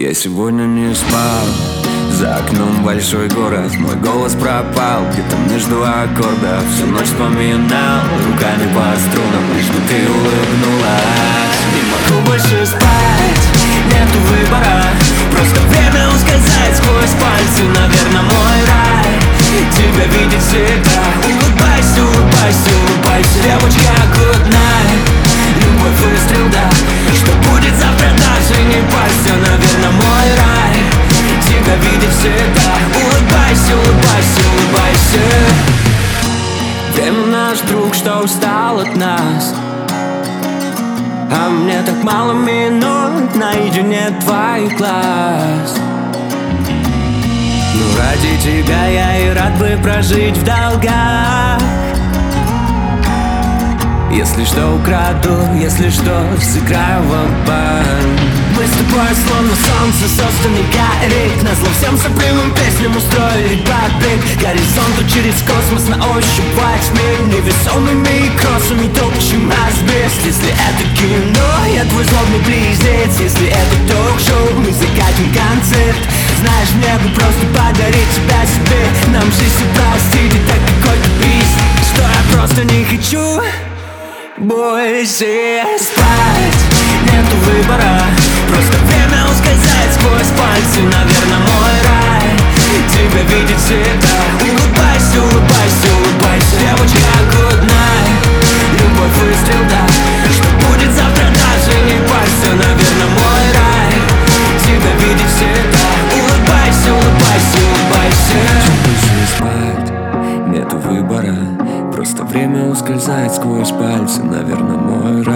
Я сегодня не спал. За окном большой город, мой голос пропал где-то между аккордов. Всю ночь вспоминал руками по струнам, лишь бы ты улыбнулась. Не могу больше спать, нету выбора. Просто время ускользает сквозь пальцы. Наверное, мой рай тебя видеть всегда. Улыбайся, улыбайся, улыбайся. Девочка, good night. Любовь выстрел, да. Что будет завтра, даже не парься. Наверное, мой рай тебя видеть всегда. Улыбайся, улыбайся, улыбайся. Время наш друг, что устал от нас. А мне так мало минут наедине твоих глаз. Ну ради тебя я и рад бы прожить в долгах. Если что украду, если что сыграю в обман. Мы с тобой словно солнце, собственный горит. Назло всем сопливым песням устроили подбег горизонту через космос на ощупь во тьме. Невесомыми кроссами топчем асбест. Если это кино, я твой злобный близнец. Если это ток-шоу, мы закатим концерт. Знаешь, мне бы просто подарить тебя себе. Нам жизнь простить, и так какой-то бис, что я просто не хочу больше спать. Нету выбора, просто время ускользает сквозь пальцы. Наверное, мой рай тебя видеть всегда. Улыбайся, улыбайся, улыбайся. Девочка, good night. Любовь выстрел, да. Что будет завтра, даже не парься. Наверное, мой рай тебя видеть всегда. Улыбайся, улыбайся, улыбайся. Больше спать, нету выбора. Просто время ускользает сквозь пальцы. Наверное, мой